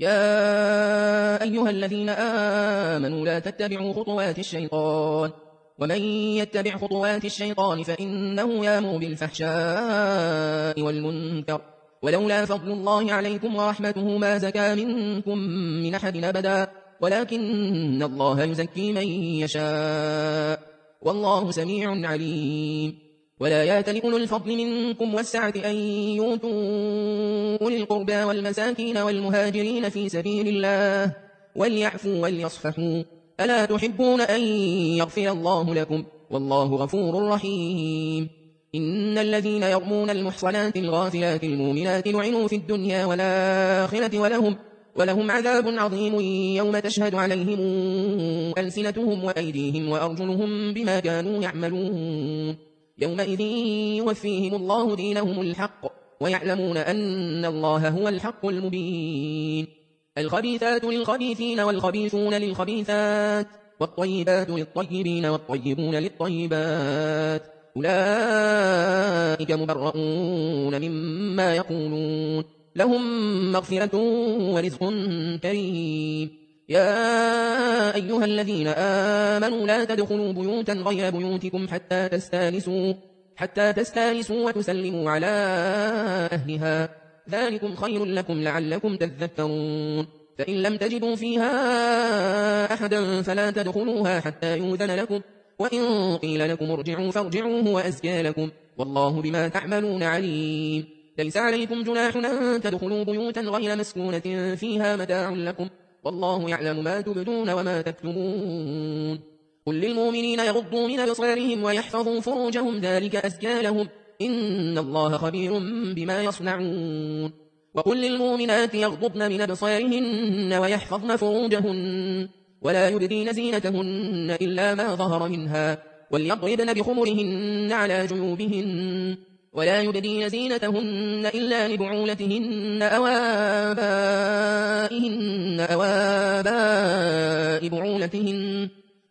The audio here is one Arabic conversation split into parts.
يا أيها الذين آمنوا لا تتبعوا خطوات الشيطان ومن يتبع خطوات الشيطان فإنه يأمر بالفحشاء والمنكر ولولا فضل الله عليكم ورحمته ما زكى منكم من أحد أبدا ولكن الله يزكي من يشاء والله سميع عليم ولا يأتل أولو الفضل منكم والسعة أن يؤتوا أولي القربى والمساكين والمهاجرين في سبيل الله وليعفوا وليصفحوا ألا تحبون أن يغفر الله لكم والله غفور رحيم إن الذين يرمون المحصنات الغافلات المؤمنات لعنوا في الدنيا والآخرة ولهم عذاب عظيم يوم تشهد عليهم ألسنتهم وأيديهم وأرجلهم بما كانوا يعملون يومئذ يوفيهم الله دينهم الحق ويعلمون أن الله هو الحق المبين الخبيثات للخبيثين والخبيثون للخبيثات والطيبات للطيبين والطيبون للطيبات أولئك مبرؤون مما يقولون لهم مغفرة ورزق كريم يا أيها الذين آمنوا لا تدخلوا بيوتا غير بيوتكم حتى تستانسوا وتسلموا على أهلها ذلكم خير لكم لعلكم تذكرون فإن لم تجدوا فيها أحدا فلا تدخلوها حتى يؤذن لكم وإن قيل لكم ارجعوا فارجعوا هو أزكى لكم والله بما تعملون عليم ليس عليكم جناح أن تدخلوا بيوتا غير مسكونة فيها متاع لكم والله يعلم ما تبدون وما تكتمون قل للمؤمنين يغضوا من أبصارهم ويحفظوا فروجهم ذلك أزكى لهم إن الله خبير بما يصنعون وقل للمؤمنات يغضضن من أبصارهن ويحفظن فروجهن ولا يبدين زينتهن إلا ما ظهر منها وليضربن بخمرهن على جيوبهن ولا يبدين زينتهن إلا لبعولتهن أو آباء بعولتهن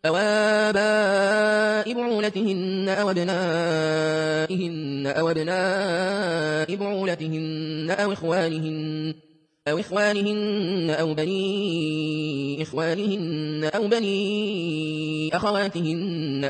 أو أبنائهن أو أبناء بعولتهن أو إخوانهن أو بني إخوانهن أو بني أخواتهن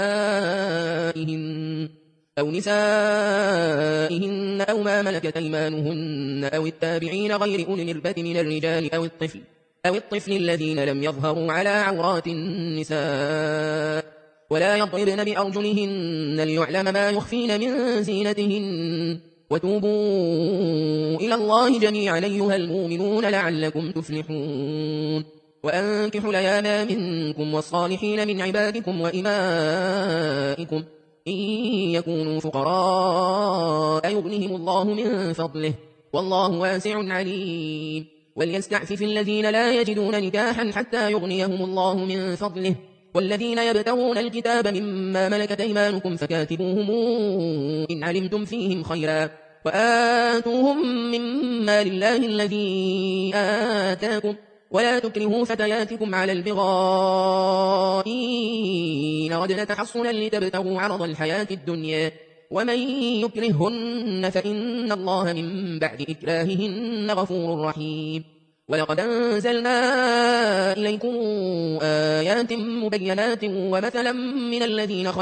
أو نسائهن أو ما ملكت أيمانهن أو التابعين غير أولي الإربة من الرجال أو الطفل الذين لم يظهروا على عورات النساء ولا يضربن بأرجلهن ليعلم ما يخفين من زينتهن وتوبوا إلى الله جميعا أيها المؤمنون لعلكم تفلحون وأنكحوا الأيام منكم والصالحين من عبادكم وإمائكم إن يكونوا فقراء يغنهم الله من فضله والله واسع عليم وليستعفف الذين لا يجدون نكاحا حتى يغنيهم الله من فضله والذين يبتغون الكتاب مما ملكت أيمانكم فكاتبوهم إن علمتم فيهم خيرا وآتوهم مما لله الذي آتاكم ولا تكرهوا فتياتكم على البغاء إن أردنا تحصنا لتبتغوا عرض الحياة الدنيا ومن يكرههن فإن الله من بعد إكراههن غفور رحيم ولقد أنزلنا إليكم آيات مبينات ومثلا من الذين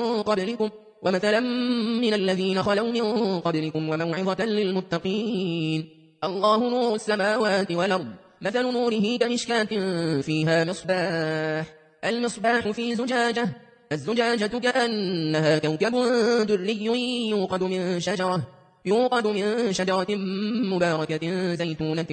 خلوا من قبلكم وموعظة للمتقين الله نور السماوات والأرض مثل نوره كمشكاة فيها المصباح في زجاجة الزجاجة كأنها كوكب دري يوقد من شجرة مباركة زيتونة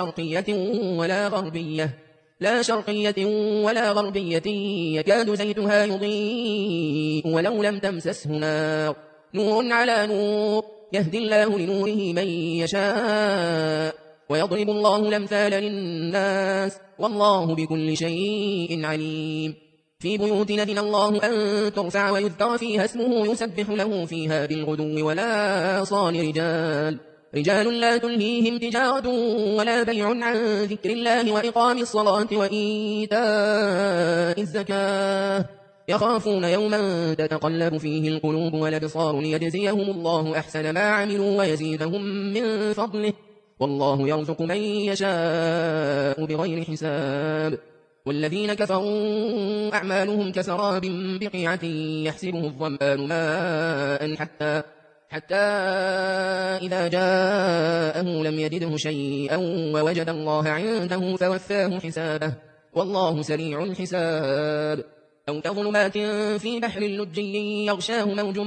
لا شرقية ولا غربية يكاد زيتها يضيء ولو لم تمسسه نار نور على نور يهدي الله لنوره من يشاء ويضرب الله الأمثال للناس والله بكل شيء عليم في بيوت أذن الله أن ترفع ويذكر فيها اسمه يسبح له فيها بالغدو ولا صال رجال لا تلهيهم تجارة ولا بيع عن ذكر الله وإقام الصلاة وإيتاء الزكاة يخافون يوما تتقلب فيه القلوب والأبصار ليجزيهم الله أحسن ما عملوا ويزيدهم من فضله والله يرزق من يشاء بغير حساب. والذين كفروا أعمالهم كسراب بقيعة يحسبه الظمآن ماء حتى إذا جاءه لم يجده شيئا ووجد الله عنده فوفاه حسابه والله سريع الحساب. أو كظلمات في بحر لجي يغشاه موج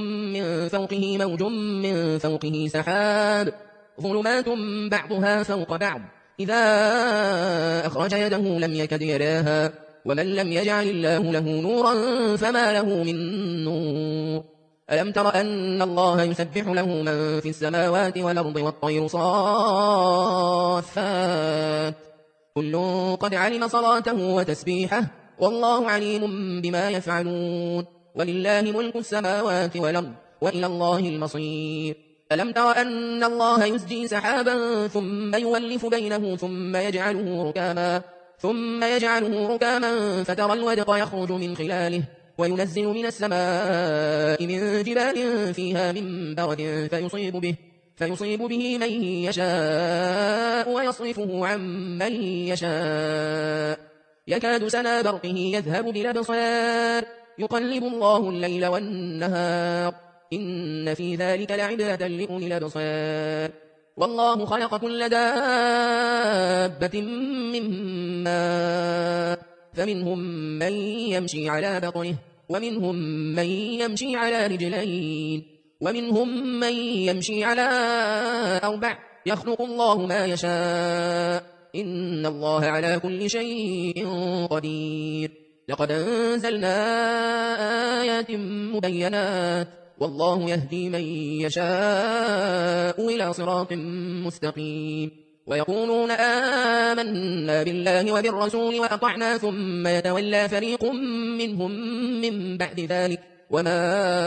من فوقه سحاب ظلمات بعضها فوق بعض إذا أخرج يده لم يكد يراها ومن لم يجعل الله له نورا فما له من نور. ألم تر أن الله يسبح له من في السماوات والأرض والطير صافات كل قد علم صلاته وتسبيحه والله عليم بما يفعلون. ولله ملك السماوات والأرض وإلى الله المصير. ألم تر أن الله يزجي سحابا ثم يولف بينه ثم يجعله ركاما فترى الودق يخرج من خلاله وينزل من السماء من جبال فيها من برد فيصيب به من يشاء ويصرفه عن من يشاء يكاد سنا برقه يذهب بالأبصار يقلب الله الليل والنهار إن في ذلك لعبرة لأولي الأبصار. والله خلق كل دابة من ماء فمنهم من يمشي على بطنه ومنهم من يمشي على رجلين ومنهم من يمشي على أربع يخلق الله ما يشاء إن الله على كل شيء قدير. لقد أنزلنا آيات مبينات والله يهدي من يشاء إلى صراط مستقيم. ويقولون آمنا بالله وبالرسول وأطعنا ثم يتولى فريق منهم من بعد ذلك وما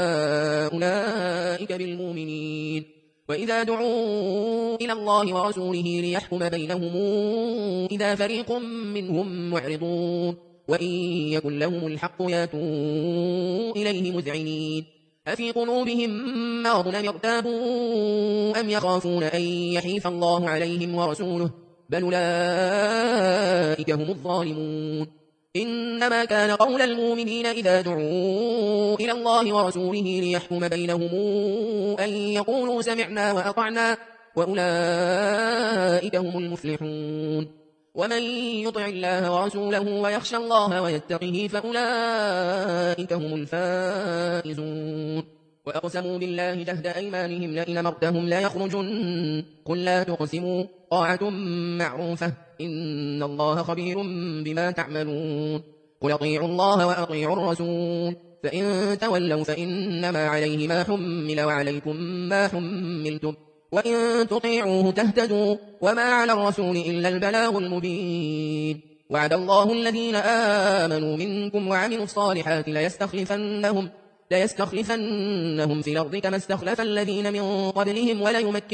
أولئك بالمؤمنين. وإذا دعوا إلى الله ورسوله ليحكم بينهم إذا فريق منهم معرضون وإن يكن لهم الحق ياتوا إليه مذعنين. أفي قلوبهم مرض أم ارتابوا أم يخافون أن يحيف الله عليهم ورسوله بل أولئك هم الظالمون. إنما كان قول المؤمنين إذا دعوا إلى الله ورسوله ليحكم بينهم أن يقولوا سمعنا وأطعنا وأولئك هم المفلحون. ومن يطع الله ورسوله ويخشى الله ويتقه فأولئك هم الفائزون. وأقسموا بالله جهد أيمانهم لئن أمرتهم لا يخرجن قل لا تقسموا طاعة معروفة إن الله خبير بما تعملون. قل أطيعوا الله وأطيعوا الرسول فإن تولوا فإنما عليه ما حمل وعليكم ما حملتم وإن تطيعوه تهتدوا وما على الرسول إلا البلاغ المبين. وعد الله الذين آمنوا منكم وعملوا الصالحات ليستخلفنهم في الأرض كما استخلف الذين من قبلهم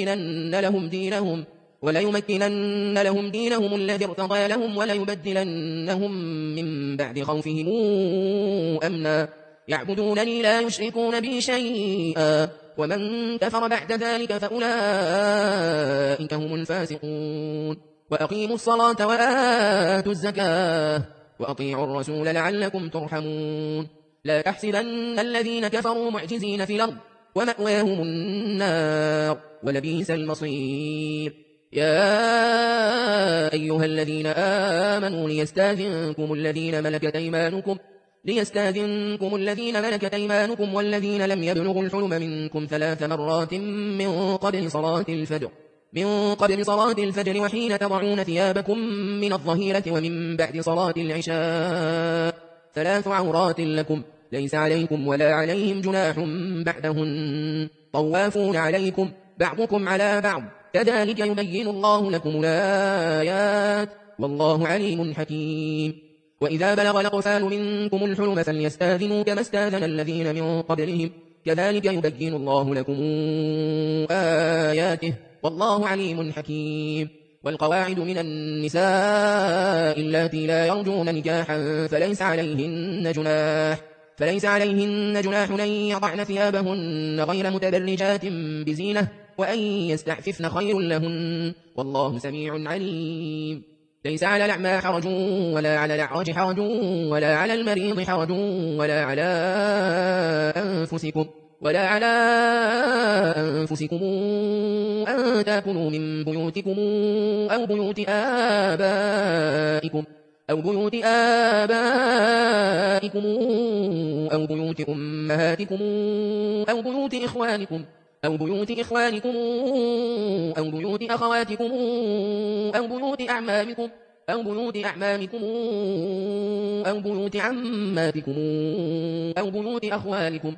وليمكنن لهم دينهم الذي ارتضى لهم وليبدلنهم من بعد خوفهم أمنا يعبدونني لا يشركون بي شيئا ومن كفر بعد ذلك فأولئك هم الفاسقون. وأقيموا الصلاة وآتوا الزكاة وأطيعوا الرسول لعلكم ترحمون. لا تحسبن الذين كفروا معجزين في الأرض ومأواهم النار ولبئس المصير. يا أيها الذين آمنوا ليستأذنكم الذين ملكت أيمانكم والذين لم يبلغوا الحلم منكم 3 مرات من قبل صلاة الفجر وحين تضعون ثيابكم من الظهيرة ومن بعد صلاة العشاء 3 عورات لكم ليس عليكم ولا عليهم جناح بعدهن طوافون عليكم بعضكم على بعض كذلك يبين الله لكم الآيات والله عليم حكيم. وإذا بلغ الأطفال منكم الحلم فليستأذنوا كما استأذن الذين من قبلهم كذلك يبين الله لكم آياته والله عليم حكيم. والقواعد من النساء اللاتي لا يرجون نكاحا فليس عليهن فليس عليهن جناح أن يضعن ثيابهن غير متبرجات بزينة وأن يستعففن خير لهن والله سميع عليم. ليس على الأعمى حرج ولا على الأعرج حرج ولا على المريض حرج ولا على أنفسكم أن تأكلوا من بيوتكم أو بيوت آبائكم أو بيوت أمهاتكم أو بيوت إخوانكم أو بيوت أخواتكم أو بيوت أعمامكم أو بيوت عماتكم أو بيوت أخوالكم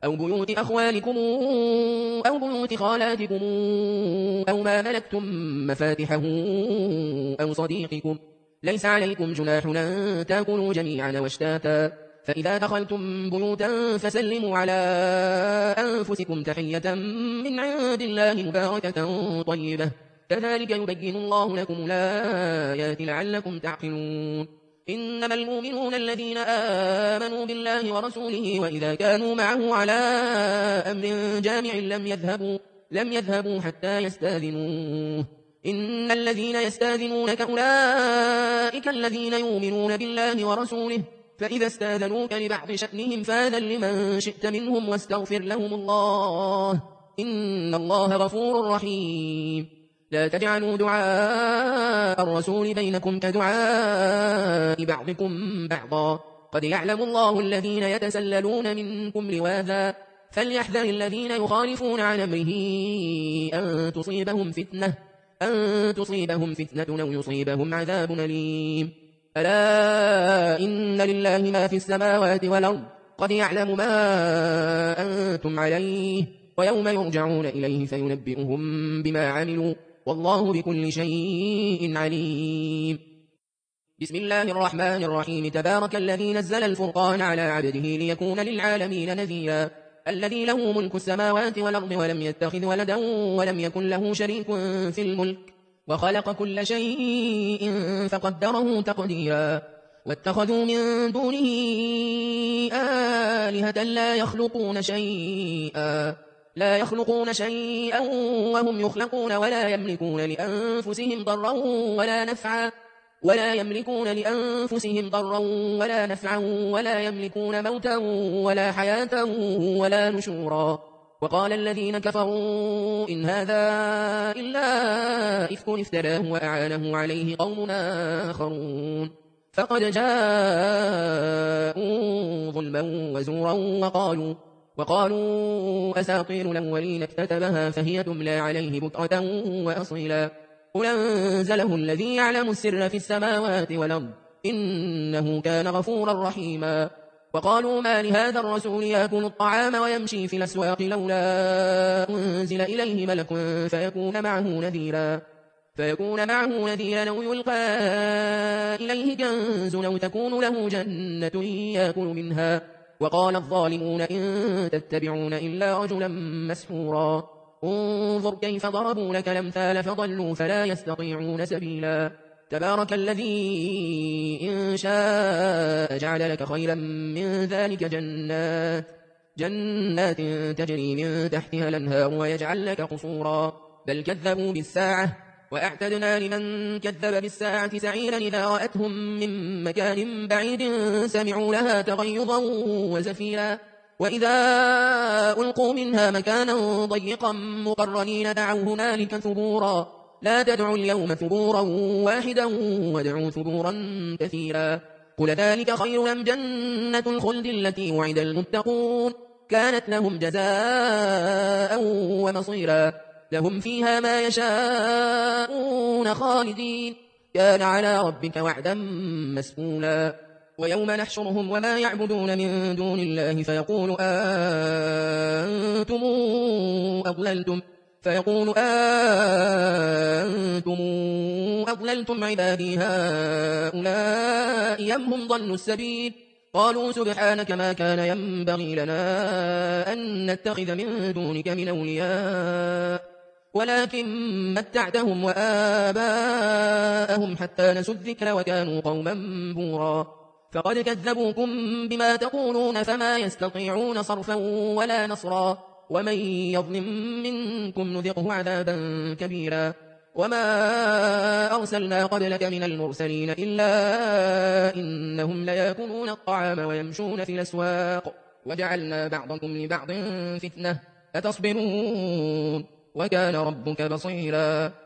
أو بيوت خالاتكم أو ما ملكتم مفاتحه أو صديقكم. ليس عليكم جناح أن تأكلوا جميعا واشتاتا فإذا دخلتم بيوتا فسلموا على أنفسكم تحية من عند الله مباركة طيبة كذلك يبين الله لكم الآيات لعلكم تعقلون. إنما المؤمنون الذين آمنوا بالله ورسوله وإذا كانوا معه على أمر جامع لم يذهبوا حتى يستاذنوه. إن الذين يستاذنونك أولئك الذين يؤمنون بالله ورسوله فإذا استاذنوك لبعض شأنهم فاذن لمن شئت منهم واستغفر لهم الله إن الله غفور رحيم. لا تجعلوا دعاء الرسول بينكم كدعاء بعضكم بعضا قد يعلم الله الذين يتسللون منكم لواذا فليحذر الذين يخالفون عن أمره أن تصيبهم فتنة أو يصيبهم عذاب أليم. ألا إن لله ما في السماوات والأرض قد يعلم ما أنتم عليه ويوم يرجعون إليه فينبئهم بما عملوا والله بكل شيء عليم. بسم الله الرحمن الرحيم. تبارك الذي نزل الفرقان على عبده ليكون للعالمين نذيرا الذي له ملك السماوات والأرض ولم يتخذ ولدا ولم يكن له شريك في الملك وخلق كل شيء فقدره تقديرا واتخذوا من دونه آلهة لا يخلقون شيئا وهم يخلقون ولا يملكون لأنفسهم ضرا ولا نفعا ولا يملكون موتا ولا حياة ولا نشورا. وقال الذين كفروا إن هذا إلا إفك افتراه وأعانه عليه قوم آخرون فقد جاءوا ظلما وزورا وقالوا أساطير الأولين اكتتبها فهي تملى عليه بكرة وأصيلا قل أنزله الذي يعلم السر في السماوات والأرض إنه كان غفورا رحيما. وقالوا ما لهذا الرسول يأكل الطعام ويمشي في الأسواق لولا أنزل إليه ملك فيكون معه نذيرا أو يلقى إليه كنز أو تكون له جنة يأكل منها. وقال الظالمون إن تتبعون إلا رجلا مسحورا انظر كيف ضربوا لك الأمثال فضلوا فلا يستطيعون سبيلا. تبارك الذي إن شاء جعل لك خيرا من ذلك جنات تجري من تحتها الأنهار ويجعل لك قصورا بل كذبوا بالساعة وأعتدنا لمن كذب بالساعة سعيرا إذا رأتهم من مكان بعيد سمعوا لها تغيظا وزفيرا وإذا ألقوا منها مكانا ضيقا مقرنين دعوا هنالك ثبورا لا تدعوا اليوم ثبورا واحدا وادعوا ثبورا كثيرا. قل ذلك خير أم جنة الخلد التي وعد المتقون كانت لهم جزاء ومصيرا لهم فيها ما يشاءون خالدين كان على ربك وعدا مسئولا. ويوم نحشرهم وما يعبدون من دون الله فيقول أنتم أضللتم عبادي هؤلاء أم هم ضلوا السبيل قالوا سبحانك ما كان ينبغي لنا أن نتخذ من دونك من أولياء ولكن متعتهم وآباءهم حتى نسوا الذكر وكانوا قوما بورا فقد كذبوكم بما تقولون فما يستطيعون صرفا ولا نصرا ومن يظلم منكم نذقه عذابا كبيرا وما أرسلنا قبلك من المرسلين إلا إنهم ليأكلون الطعام ويمشون في الأسواق وجعلنا بعضكم لبعض فتنة أتصبرون وكان ربك بصيرا